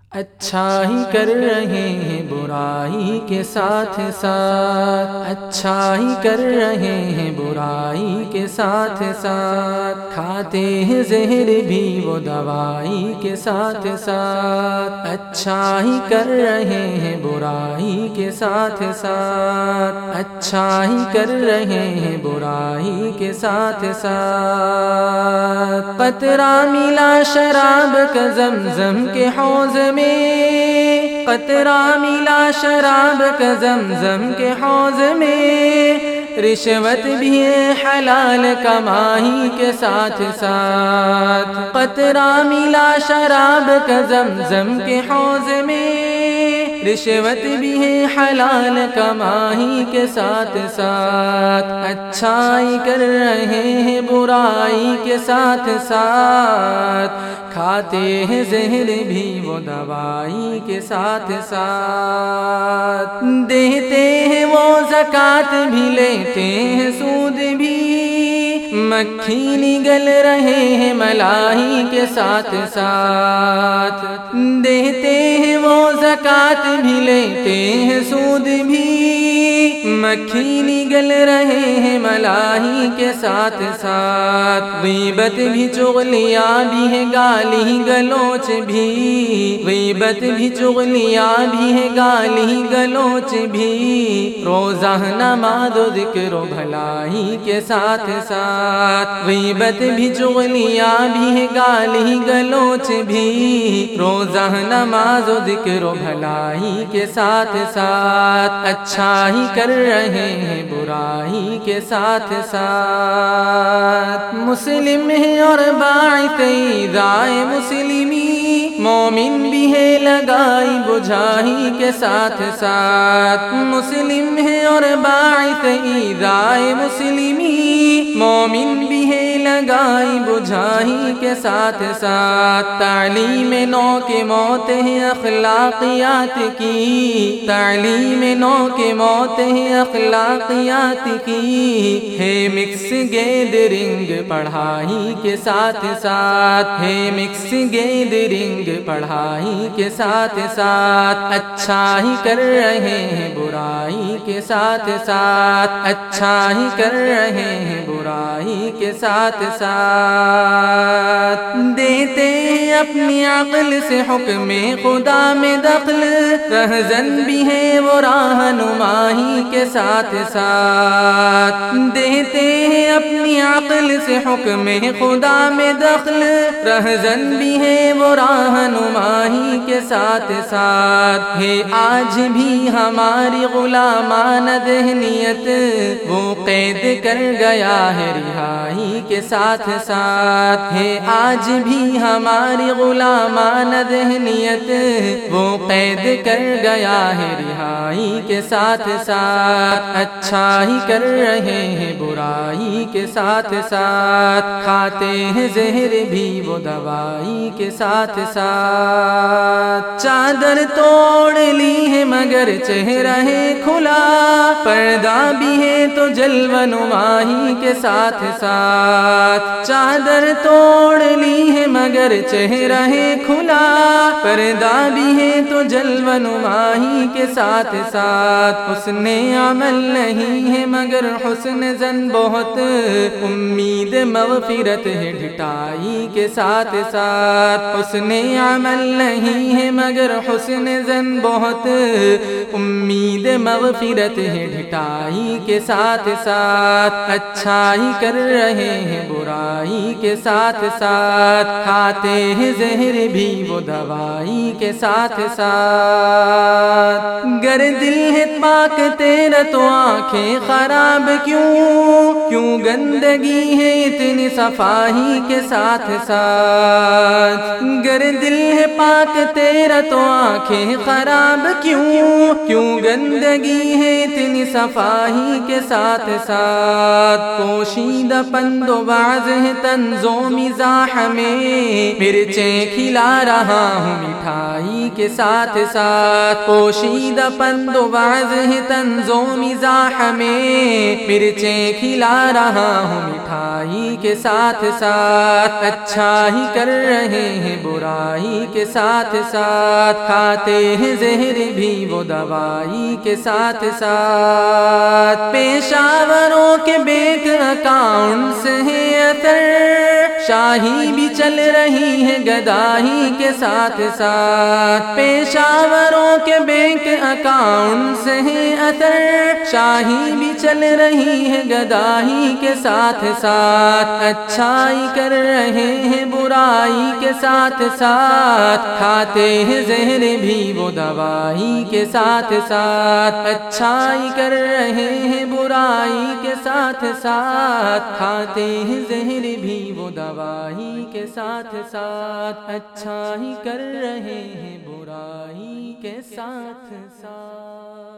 اچھا ہی کر رہے ہیں برائی کے ساتھ ساتھ، اچھا ہی کر رہے ہیں برائی کے ساتھ ساتھ، کھاتے ہیں زہر بھی وہ دوائی کے ساتھ ساتھ، اچھا ہی کر رہے ہیں برائی کے ساتھ ساتھ، اچھا ہی کر رہے ہیں برائی کے ساتھ ساتھ، قطرہ ملا شراب کا زمزم کے حوض میں، قطرہ ملا شراب کا زمزم کے حوض میں، رشوت بھی ہے حلال کمائی کے ساتھ ساتھ، قطرہ ملا شراب کا زمزم کے حوض میں، رشوت بھی ہے حلال کمائی کے ساتھ ساتھ، اچھائی کر رہے ہیں برائی کے ساتھ ساتھ، کھاتے ہیں زہر بھی وہ دوائی کے ساتھ ساتھ، دیتے ہیں وہ زکوٰۃ بھی لیتے ہیں سود بھی، مکھی نگل رہے ہیں ملائی کے ساتھ ساتھ، دیتے ہیں وہ زکوٰۃ بھی لیتے ہیں سود بھی، مکھی نگل رہے ہیں ملائی کے ساتھ ساتھ، غیبت بھی چغلیاں بھی ہے گالی گلوچ بھی، غیبت بھی چغلیاں بھی ہے گالی گلوچ بھی، روزہ نماز و ذکر و بھلائی کے ساتھ ساتھ، غیبت بھی چغلیاں بھی ہے گالی گلوچ بھی، روزہ نماز و ذکر و بھلائی کے ساتھ ساتھ، اچھا ہی کر رہے ہیں برائی کے ساتھ ساتھ، مسلم ہے اور باعث ایذائے مسلمی، مومن بھی ہے لگائی بجھائی کے ساتھ ساتھ، مسلم ہے اور باعث ایذائے مسلمی، مومن بھی ہے لگائی بجھائی کے ساتھ ساتھ، تعلیم نو کے موت ہے اخلاقیات کی، تعلیم نو کے موت ہے اخلاقیات کی، ہے مکس گیدرنگ پڑھائی کے ساتھ ساتھ، ہے مکس گیدرنگ پڑھائی کے ساتھ ساتھ، اچھا ہی کر رہے ہیں برائی کے ساتھ ساتھ، اچھا ہی کر رہے ہیں برائی کے ساتھ ساتھ، دیتے ہیں اپنی عقل سے حکم خدا میں دخل، رہزن بھی ہے وہ راہنمائی کے ساتھ ساتھ، دیتے ہیں اپنی عقل سے حکم خدا میں دخل، رہزن بھی ہے وہ راہنمائی کے ساتھ ساتھ، ہے آج بھی ہماری غلامانہ ذہنیت، وہ قید کر گیا ہے رہائی کے ساتھ ساتھ، ہے آج بھی ہماری غلامانہ ذہنیت، وہ قید کر گیا ہے رہائی کے ساتھ ساتھ، اچھا ہی کر رہے ہیں برائی کے ساتھ ساتھ، کھاتے ہیں زہر بھی وہ دوائی کے ساتھ ساتھ، چادر توڑ لی ہے مگر چہرہ ہے کھلا، پردہ بھی ہے تو جلوہ نمائی کے ساتھ ساتھ، چادر توڑ لی ہے مگر چہرہ ہے کھلا، پردہ بھی ہے تو جلوہ نمائی کے ساتھ ساتھ، حسن عمل نہیں ہے مگر حسن زن بہت، امید مغفرت ہے ڈھٹائی کے ساتھ ساتھ، حسن عمل نہیں ہے مگر حسن زن بہت، امید مغفرت ہے ڈھٹائی کے ساتھ ساتھ، اچھا ہی کر رہے ہیں برائی کے ساتھ ساتھ، کھاتے ہیں زہر بھی وہ دوائی کے ساتھ ساتھ، گر دل ہے پاک تیرا تو آنکھیں خراب کیوں گندگی ہے اتنی صفائی کے ساتھ ساتھ، گر دل ہے پاک تیرا تو آنکھیں خراب کیوں گندگی ہے اتنی صفائی کے ساتھ ساتھ، پوشیدہ پند و باز ہے طنز و مزاح میں، مرچیں کھلا رہا ہوں مٹھائی کے ساتھ ساتھ، پوشیدہ پند و باز ہے طنز و مزاح میں، مرچیں کھلا رہا ہوں مٹھائی کے ساتھ ساتھ، اچھا ہی کر رہے ہیں برائی کے ساتھ ساتھ۔ ساتھ کھاتے ہیں زہر بھی وہ دوائی کے ساتھ ساتھ پیشاوروں کے بینک اکاؤنٹس ہیں اثر شاہی بھی چل رہی ہے گدائی کے ساتھ ساتھ پیشاوروں کے بینک اکاؤنٹس ہیں اثر شاہی بھی چل رہی ہے گدائی کے ساتھ ساتھ اچھائی کر رہے ہیں برائی کے ساتھ ساتھ کھاتے ہیں زہر بھی وہ دوائی کے ساتھ ساتھ اچھائی کر رہے ہیں برائی کے ساتھ ساتھ کھاتے ہیں زہر بھی وہ دوائی کے ساتھ ساتھ اچھائی کر رہے ہیں برائی کے ساتھ ساتھ